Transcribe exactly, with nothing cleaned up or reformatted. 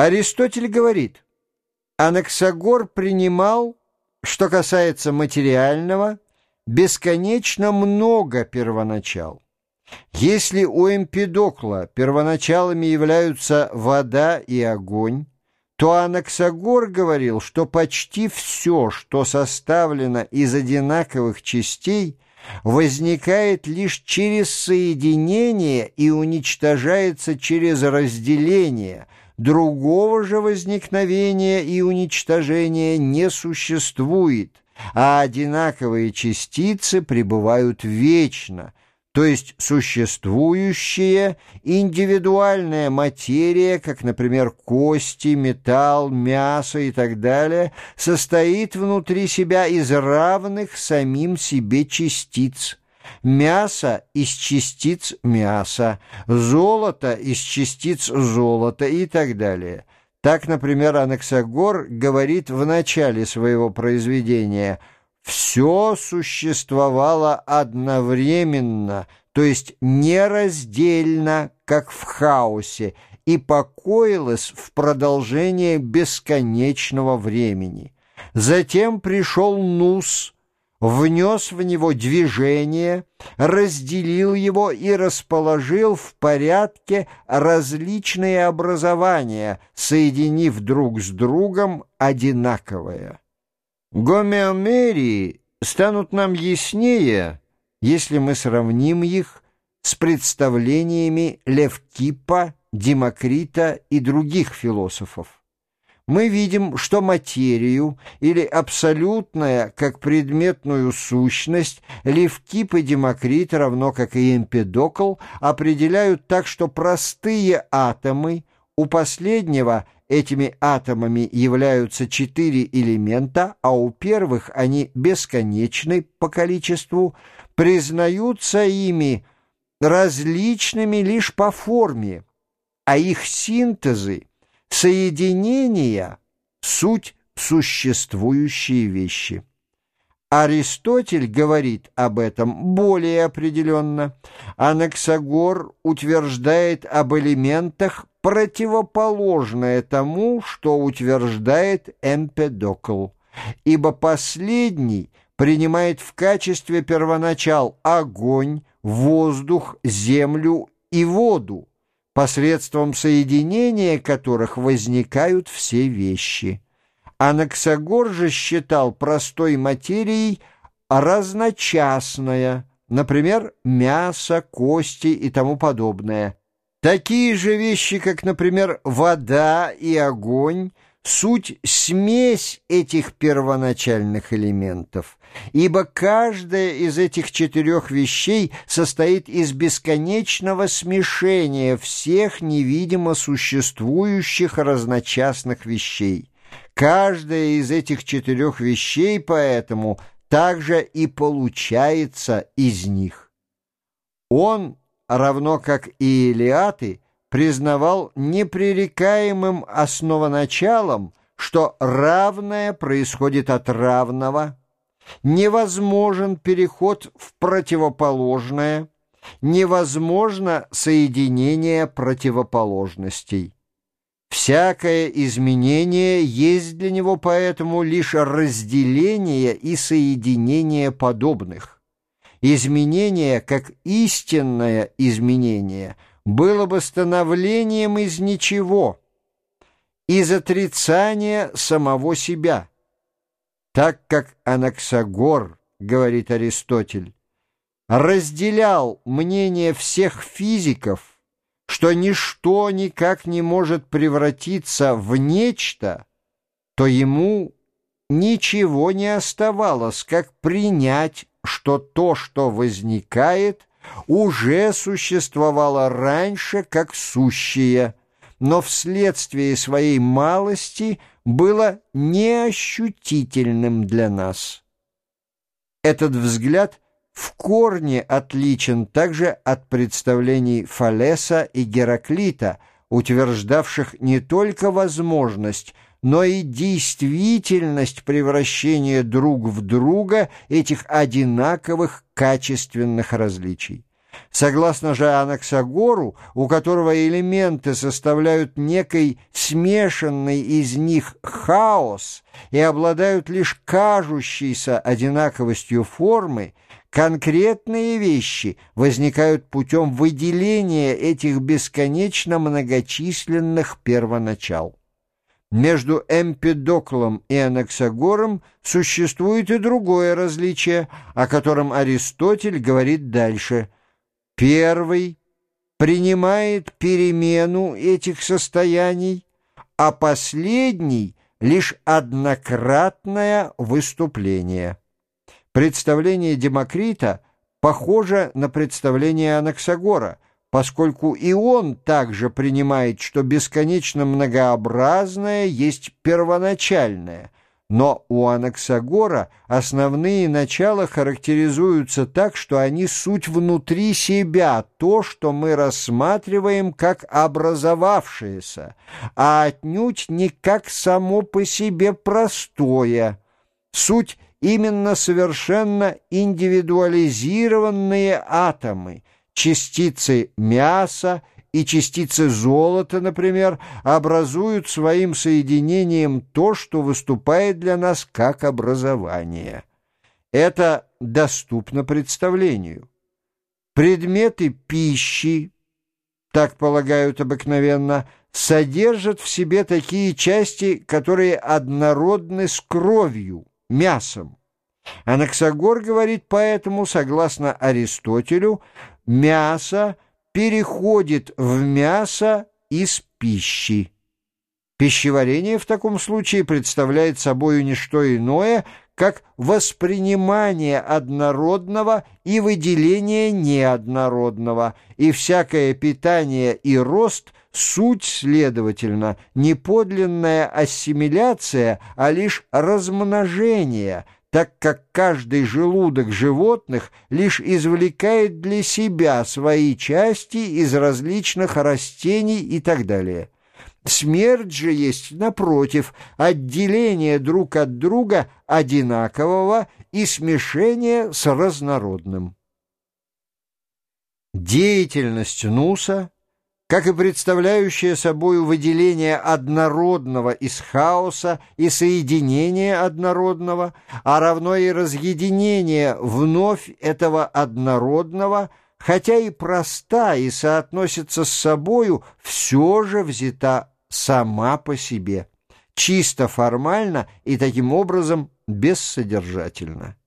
Аристотель говорит, Анаксагор принимал, что касается материального, бесконечно много первоначал. Если у Эмпидокла первоначалами являются вода и огонь, то Анаксагор говорил, что почти все, что составлено из одинаковых частей, возникает лишь через соединение и уничтожается через разделение. Другого же возникновения и уничтожения не существует, а одинаковые частицы пребывают вечно, то есть существующая индивидуальная материя, как, например, кости, металл, мясо и так далее, состоит внутри себя из равных самим себе частиц. Мясо из частиц мяса, золото из частиц золота и так далее. Так, например, Анаксагор говорит в начале своего произведения: «Все существовало одновременно, то есть нераздельно, как в хаосе, и покоилось в продолжение бесконечного времени. Затем пришел Нус, внес в него движение, разделил его и расположил в порядке различные образования, соединив друг с другом одинаковое». Гомеомерии станут нам яснее, если мы сравним их с представлениями Левкиппа, Демокрита и других философов. Мы видим, что материю или абсолютное как предметную сущность Левкипп и Демокрит, равно как и Эмпидокл, определяют так, что простые атомы, у последнего этими атомами являются четыре элемента, а у первых они бесконечны по количеству, признаются ими различными лишь по форме, а их синтезы, соединения — суть существующие вещи. Аристотель говорит об этом более определенно. Анаксагор утверждает об элементах противоположное тому, что утверждает Эмпедокл, ибо последний принимает в качестве первоначал огонь, воздух, землю и воду, посредством соединения которых возникают все вещи. Анаксагор же считал простой материей разночастное, например, мясо, кости и тому подобное. Такие же вещи, как, например, вода и огонь, суть смесь этих первоначальных элементов, ибо каждая из этих четырех вещей состоит из бесконечного смешения всех невидимо существующих разночастных вещей. Каждая из этих четырех вещей, поэтому, также и получается из них. Он, равно как и Илиаты, признавал непререкаемым основоначалом, что равное происходит от равного, невозможен переход в противоположное, невозможно соединение противоположностей. Всякое изменение есть для него поэтому лишь разделение и соединение подобных. Изменение, как истинное изменение, было бы становлением из ничего, из отрицания самого себя. Так как Анаксагор, говорит Аристотель, разделял мнение всех физиков, что ничто никак не может превратиться в нечто, то ему ничего не оставалось, как принять, что то, что возникает, уже существовало раньше как сущее, но вследствие своей малости было неощутительным для нас. Этот взгляд в корне отличен также от представлений Фалеса и Гераклита, утверждавших не только возможность, но и действительность превращения друг в друга этих одинаковых качественных различий. Согласно же Анаксагору, у которого элементы составляют некий смешанный из них хаос и обладают лишь кажущейся одинаковостью формы, конкретные вещи возникают путем выделения этих бесконечно многочисленных первоначал. Между Эмпидоклом и Анаксагором существует и другое различие, о котором Аристотель говорит дальше. Первый принимает перемену этих состояний, а последний — лишь однократное выступление. Представление Демокрита похоже на представление Анаксагора, поскольку и он также принимает, что бесконечно многообразное есть первоначальное, но у Анаксагора основные начала характеризуются так, что они суть внутри себя, то, что мы рассматриваем как образовавшееся, а отнюдь не как само по себе простое. Суть именно совершенно индивидуализированные атомы, частицы мяса и частицы золота, например, образуют своим соединением то, что выступает для нас как образование. Это доступно представлению. Предметы пищи, так полагают обыкновенно, содержат в себе такие части, которые однородны с кровью, мясом. Анаксагор говорит поэтому, согласно Аристотелю, мясо переходит в мясо из пищи. Пищеварение в таком случае представляет собою не что иное, как воспринимание однородного и выделение неоднородного, и всякое питание и рост — суть, следовательно, не подлинная ассимиляция, а лишь размножение, так как каждый желудок животных лишь извлекает для себя свои части из различных растений и так далее. Смерть же есть, напротив, отделение друг от друга одинакового и смешение с разнородным. Деятельность Нуса, как и представляющее собою выделение однородного из хаоса и соединение однородного, а равно и разъединение вновь этого однородного, хотя и проста и соотносится с собою, все же взята сама по себе, чисто формально и таким образом бессодержательно.